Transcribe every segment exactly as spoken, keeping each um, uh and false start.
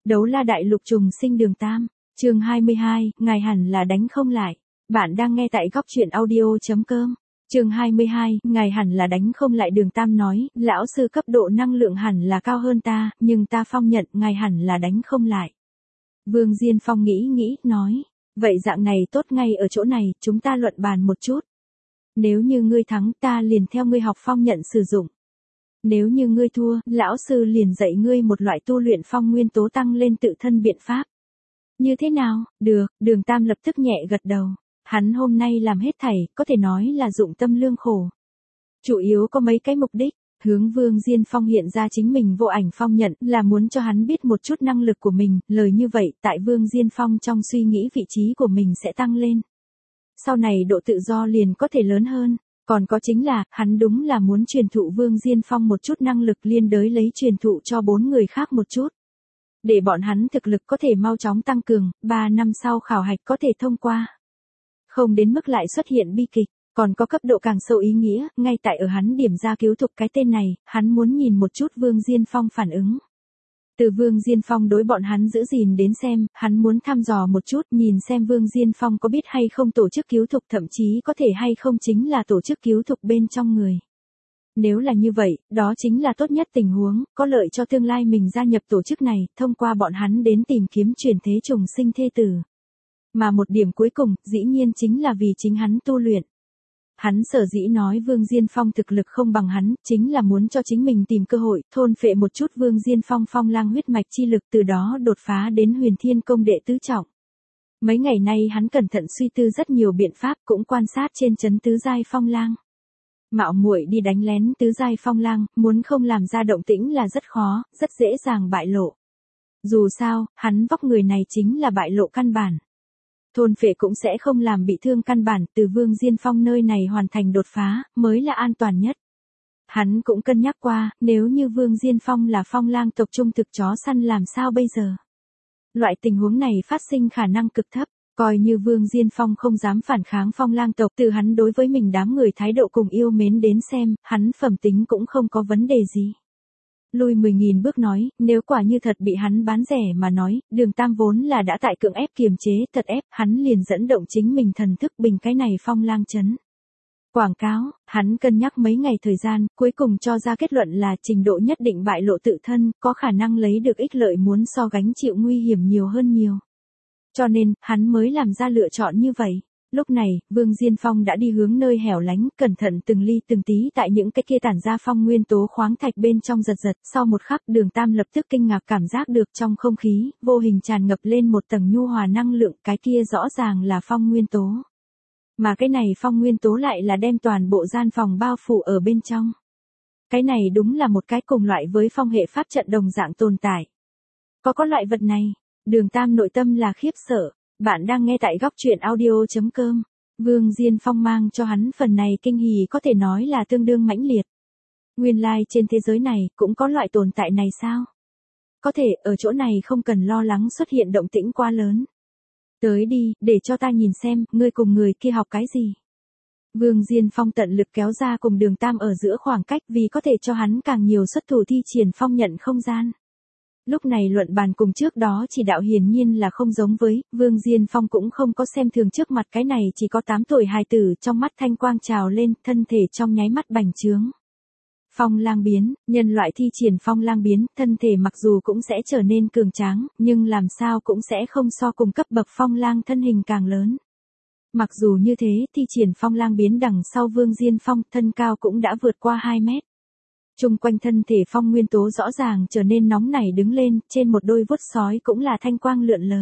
Đấu la đại lục trùng sinh Đường Tam, chương hai mươi hai, ngài hẳn là đánh không lại. Bạn đang nghe tại góc truyện audio.com. Chương hai mươi hai, ngài hẳn là đánh không lại. Đường Tam nói, lão sư cấp độ năng lượng hẳn là cao hơn ta, nhưng ta phong nhận ngài hẳn là đánh không lại. Vương Diên Phong nghĩ nghĩ, nói, vậy dạng này tốt, ngay ở chỗ này, chúng ta luận bàn một chút. Nếu như ngươi thắng, ta liền theo ngươi học phong nhận sử dụng. Nếu như ngươi thua, lão sư liền dạy ngươi một loại tu luyện phong nguyên tố tăng lên tự thân biện pháp. Như thế nào? Được, Đường Tam lập tức nhẹ gật đầu. Hắn hôm nay làm hết thảy, có thể nói là dụng tâm lương khổ. Chủ yếu có mấy cái mục đích. Hướng Vương Diên Phong hiện ra chính mình vô ảnh phong nhận là muốn cho hắn biết một chút năng lực của mình, lời như vậy tại Vương Diên Phong trong suy nghĩ vị trí của mình sẽ tăng lên. Sau này độ tự do liền có thể lớn hơn. Còn có chính là, hắn đúng là muốn truyền thụ Vương Diên Phong một chút năng lực liên đới lấy truyền thụ cho bốn người khác một chút. Để bọn hắn thực lực có thể mau chóng tăng cường, ba năm sau khảo hạch có thể thông qua. Không đến mức lại xuất hiện bi kịch, còn có cấp độ càng sâu ý nghĩa, ngay tại ở hắn điểm ra cứu thục cái tên này, hắn muốn nhìn một chút Vương Diên Phong phản ứng. Từ Vương Diên Phong đối bọn hắn giữ gìn đến xem, hắn muốn thăm dò một chút, nhìn xem Vương Diên Phong có biết hay không tổ chức cứu thục, thậm chí có thể hay không chính là tổ chức cứu thục bên trong người. Nếu là như vậy, đó chính là tốt nhất tình huống, có lợi cho tương lai mình gia nhập tổ chức này, thông qua bọn hắn đến tìm kiếm chuyển thế trùng sinh thê tử. Mà một điểm cuối cùng, dĩ nhiên chính là vì chính hắn tu luyện. Hắn sở dĩ nói Vương Diên Phong thực lực không bằng hắn, chính là muốn cho chính mình tìm cơ hội, thôn phệ một chút Vương Diên Phong phong lang huyết mạch chi lực, từ đó đột phá đến huyền thiên công đệ tứ trọng. Mấy ngày nay hắn cẩn thận suy tư rất nhiều biện pháp, cũng quan sát trên trấn tứ giai phong lang. Mạo muội đi đánh lén tứ giai phong lang, muốn không làm ra động tĩnh là rất khó, rất dễ dàng bại lộ. Dù sao, hắn vóc người này chính là bại lộ căn bản. Thôn phệ cũng sẽ không làm bị thương căn bản, từ Vương Diên Phong nơi này hoàn thành đột phá, mới là an toàn nhất. Hắn cũng cân nhắc qua, nếu như Vương Diên Phong là phong lang tộc trung thực chó săn làm sao bây giờ? Loại tình huống này phát sinh khả năng cực thấp, coi như Vương Diên Phong không dám phản kháng phong lang tộc, từ hắn đối với mình đám người thái độ cùng yêu mến đến xem, hắn phẩm tính cũng không có vấn đề gì. Lùi mười nghìn bước nói, nếu quả như thật bị hắn bán rẻ mà nói, Đường Tam vốn là đã tại cưỡng ép kiềm chế, thật ép, hắn liền dẫn động chính mình thần thức bình cái này phong lang chấn. Quảng cáo, hắn cân nhắc mấy ngày thời gian, cuối cùng cho ra kết luận là trình độ nhất định bại lộ tự thân, có khả năng lấy được ích lợi muốn so gánh chịu nguy hiểm nhiều hơn nhiều. Cho nên, hắn mới làm ra lựa chọn như vậy. Lúc này, Vương Diên Phong đã đi hướng nơi hẻo lánh, cẩn thận từng ly từng tí tại những cái kia tản ra phong nguyên tố khoáng thạch bên trong giật giật, sau một khắc Đường Tam lập tức kinh ngạc cảm giác được trong không khí, vô hình tràn ngập lên một tầng nhu hòa năng lượng, cái kia rõ ràng là phong nguyên tố. Mà cái này phong nguyên tố lại là đem toàn bộ gian phòng bao phủ ở bên trong. Cái này đúng là một cái cùng loại với phong hệ pháp trận đồng dạng tồn tại. Có có loại vật này, Đường Tam nội tâm là khiếp sợ. Bạn đang nghe tại góc truyện audio.com. Vương Diên Phong mang cho hắn phần này kinh hỉ có thể nói là tương đương mãnh liệt. Nguyên lai like trên thế giới này cũng có loại tồn tại này sao? Có thể ở chỗ này không cần lo lắng xuất hiện động tĩnh quá lớn. Tới đi, để cho ta nhìn xem, ngươi cùng người kia học cái gì. Vương Diên Phong tận lực kéo ra cùng Đường Tam ở giữa khoảng cách vì có thể cho hắn càng nhiều xuất thủ thi triển phong nhận không gian. Lúc này luận bàn cùng trước đó chỉ đạo hiển nhiên là không giống với, Vương Diên Phong cũng không có xem thường trước mặt cái này chỉ có tám tuổi hài tử, trong mắt thanh quang trào lên, thân thể trong nháy mắt bành trướng. Phong lang biến, nhân loại thi triển phong lang biến, thân thể mặc dù cũng sẽ trở nên cường tráng, nhưng làm sao cũng sẽ không so cùng cấp bậc phong lang thân hình càng lớn. Mặc dù như thế, thi triển phong lang biến đằng sau Vương Diên Phong, thân cao cũng đã vượt qua hai mét. Trung quanh thân thể phong nguyên tố rõ ràng trở nên nóng nảy đứng lên, trên một đôi vuốt sói cũng là thanh quang lượn lờ.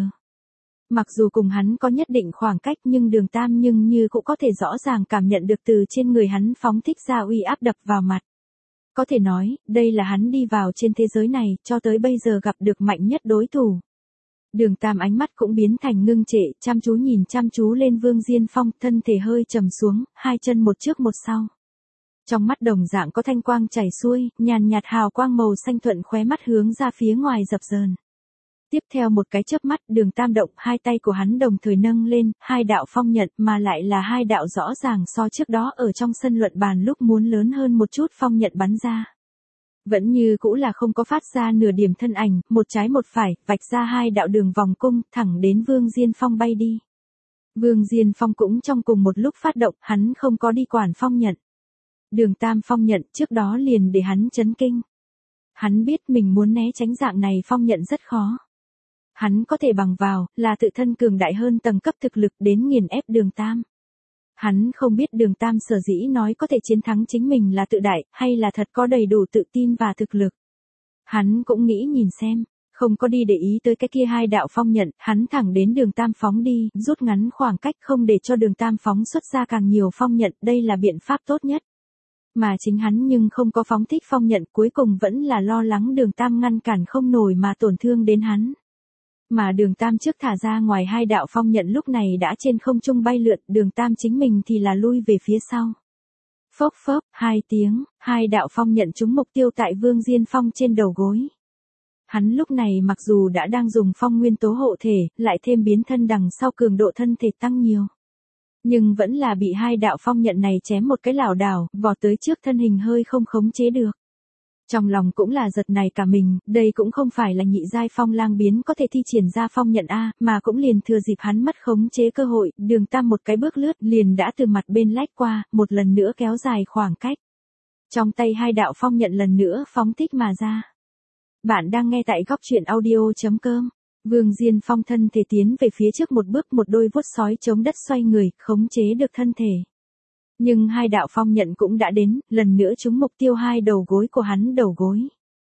Mặc dù cùng hắn có nhất định khoảng cách nhưng Đường Tam nhưng như cũng có thể rõ ràng cảm nhận được từ trên người hắn phóng thích ra uy áp đập vào mặt. Có thể nói, đây là hắn đi vào trên thế giới này, cho tới bây giờ gặp được mạnh nhất đối thủ. Đường Tam ánh mắt cũng biến thành ngưng trệ, chăm chú nhìn chăm chú lên Vương Diên Phong, thân thể hơi trầm xuống, hai chân một trước một sau. Trong mắt đồng dạng có thanh quang chảy xuôi, nhàn nhạt hào quang màu xanh thuận khóe mắt hướng ra phía ngoài dập dờn. Tiếp theo một cái chớp mắt, Đường Tam động, hai tay của hắn đồng thời nâng lên, hai đạo phong nhận mà lại là hai đạo rõ ràng so trước đó ở trong sân luận bàn lúc muốn lớn hơn một chút phong nhận bắn ra. Vẫn như cũ là không có phát ra nửa điểm thân ảnh, một trái một phải, vạch ra hai đạo đường vòng cung, thẳng đến Vương Diên Phong bay đi. Vương Diên Phong cũng trong cùng một lúc phát động, hắn không có đi quản Phong Nhận. Đường Tam Phong Nhận trước đó liền để hắn chấn kinh. Hắn biết mình muốn né tránh dạng này Phong Nhận rất khó. Hắn có thể bằng vào, là tự thân cường đại hơn tầng cấp thực lực đến nghiền ép Đường Tam. Hắn không biết Đường Tam sở dĩ nói có thể chiến thắng chính mình là tự đại, hay là thật có đầy đủ tự tin và thực lực. Hắn cũng nghĩ nhìn xem, không có đi để ý tới cái kia hai đạo Phong Nhận, hắn thẳng đến Đường Tam phóng đi, rút ngắn khoảng cách không để cho Đường Tam phóng xuất ra càng nhiều Phong Nhận, đây là biện pháp tốt nhất. Mà chính hắn nhưng không có phóng thích Phong Nhận, cuối cùng vẫn là lo lắng Đường Tam ngăn cản không nổi mà tổn thương đến hắn. Mà Đường Tam trước thả ra ngoài hai đạo Phong Nhận lúc này đã trên không trung bay lượn, Đường Tam chính mình thì là lui về phía sau. Phốc phốc, hai tiếng, hai đạo Phong Nhận trúng mục tiêu tại Vương Diên Phong trên đầu gối. Hắn lúc này mặc dù đã đang dùng phong nguyên tố hộ thể, lại thêm biến thân đằng sau cường độ thân thể tăng nhiều. Nhưng vẫn là bị hai đạo Phong Nhận này chém một cái lảo đảo, vò tới trước thân hình hơi không khống chế được. Trong lòng cũng là giật này cả mình, đây cũng không phải là nhị giai Phong Lang biến có thể thi triển ra Phong Nhận A, mà cũng liền thừa dịp hắn mất khống chế cơ hội, Đường Tam một cái bước lướt liền đã từ mặt bên lách qua, một lần nữa kéo dài khoảng cách. Trong tay hai đạo Phong Nhận lần nữa phóng thích mà ra. Bạn đang nghe tại góc truyện audio chấm com. Vương Diên Phong thân thể tiến về phía trước một bước, một đôi vuốt sói chống đất xoay người, khống chế được thân thể. Nhưng hai đạo Phong Nhận cũng đã đến, lần nữa trúng mục tiêu hai đầu gối của hắn đầu gối.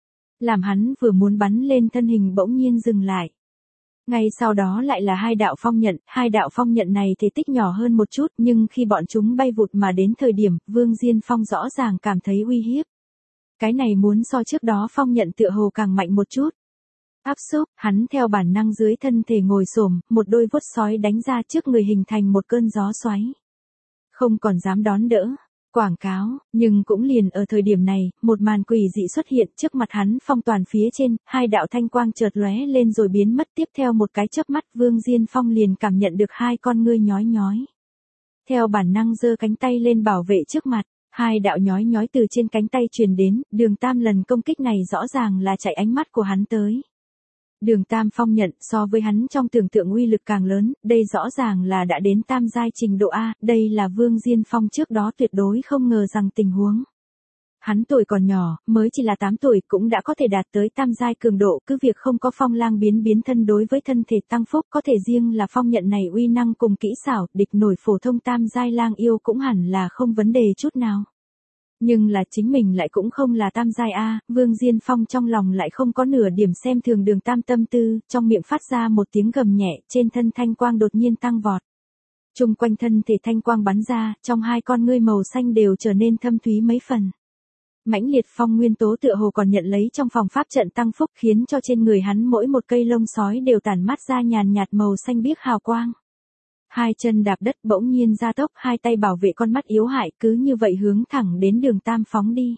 Làm hắn vừa muốn bắn lên thân hình bỗng nhiên dừng lại. Ngay sau đó lại là hai đạo Phong Nhận, hai đạo Phong Nhận này thể tích nhỏ hơn một chút, nhưng khi bọn chúng bay vụt mà đến thời điểm, Vương Diên Phong rõ ràng cảm thấy uy hiếp. Cái này muốn so trước đó Phong Nhận tựa hồ càng mạnh một chút. Áp xúc, hắn theo bản năng dưới thân thể ngồi xổm, một đôi vuốt sói đánh ra trước người hình thành một cơn gió xoáy. Không còn dám đón đỡ, quảng cáo, nhưng cũng liền ở thời điểm này, một màn quỷ dị xuất hiện trước mặt hắn phong toàn phía trên, hai đạo thanh quang chợt lóe lên rồi biến mất, tiếp theo một cái chớp mắt Vương Diên Phong liền cảm nhận được hai con ngươi nhói nhói. Theo bản năng giơ cánh tay lên bảo vệ trước mặt, hai đạo nhói nhói từ trên cánh tay truyền đến, Đường Tam lần công kích này rõ ràng là chạy ánh mắt của hắn tới. Đường Tam Phong Nhận so với hắn trong tưởng tượng uy lực càng lớn, đây rõ ràng là đã đến tam giai trình độ A, đây là Vương Diên Phong trước đó tuyệt đối không ngờ rằng tình huống. Hắn tuổi còn nhỏ, mới chỉ là tám tuổi cũng đã có thể đạt tới tam giai cường độ, cứ việc không có Phong Lang biến biến thân đối với thân thể tăng phúc, có thể riêng là Phong Nhận này uy năng cùng kỹ xảo, địch nổi phổ thông tam giai lang yêu cũng hẳn là không vấn đề chút nào. Nhưng là chính mình lại cũng không là tam giai A, Vương Diên Phong trong lòng lại không có nửa điểm xem thường Đường Tam tâm tư, trong miệng phát ra một tiếng gầm nhẹ, trên thân thanh quang đột nhiên tăng vọt. Trung quanh thân thể thanh quang bắn ra, trong hai con ngươi màu xanh đều trở nên thâm thúy mấy phần. Mãnh liệt phong nguyên tố tựa hồ còn nhận lấy trong phòng pháp trận tăng phúc, khiến cho trên người hắn mỗi một cây lông sói đều tản mát ra nhàn nhạt màu xanh biếc hào quang. Hai chân đạp đất bỗng nhiên gia tốc, hai tay bảo vệ con mắt yếu hại, cứ như vậy hướng thẳng đến Đường Tam phóng đi.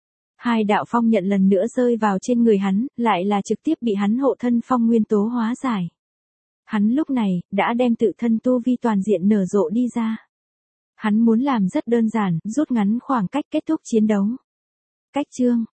Hai đạo Phong Nhận lần nữa rơi vào trên người hắn, lại là trực tiếp bị hắn hộ thân phong nguyên tố hóa giải. Hắn lúc này, đã đem tự thân tu vi toàn diện nở rộ đi ra. Hắn muốn làm rất đơn giản, rút ngắn khoảng cách kết thúc chiến đấu. Cách chương,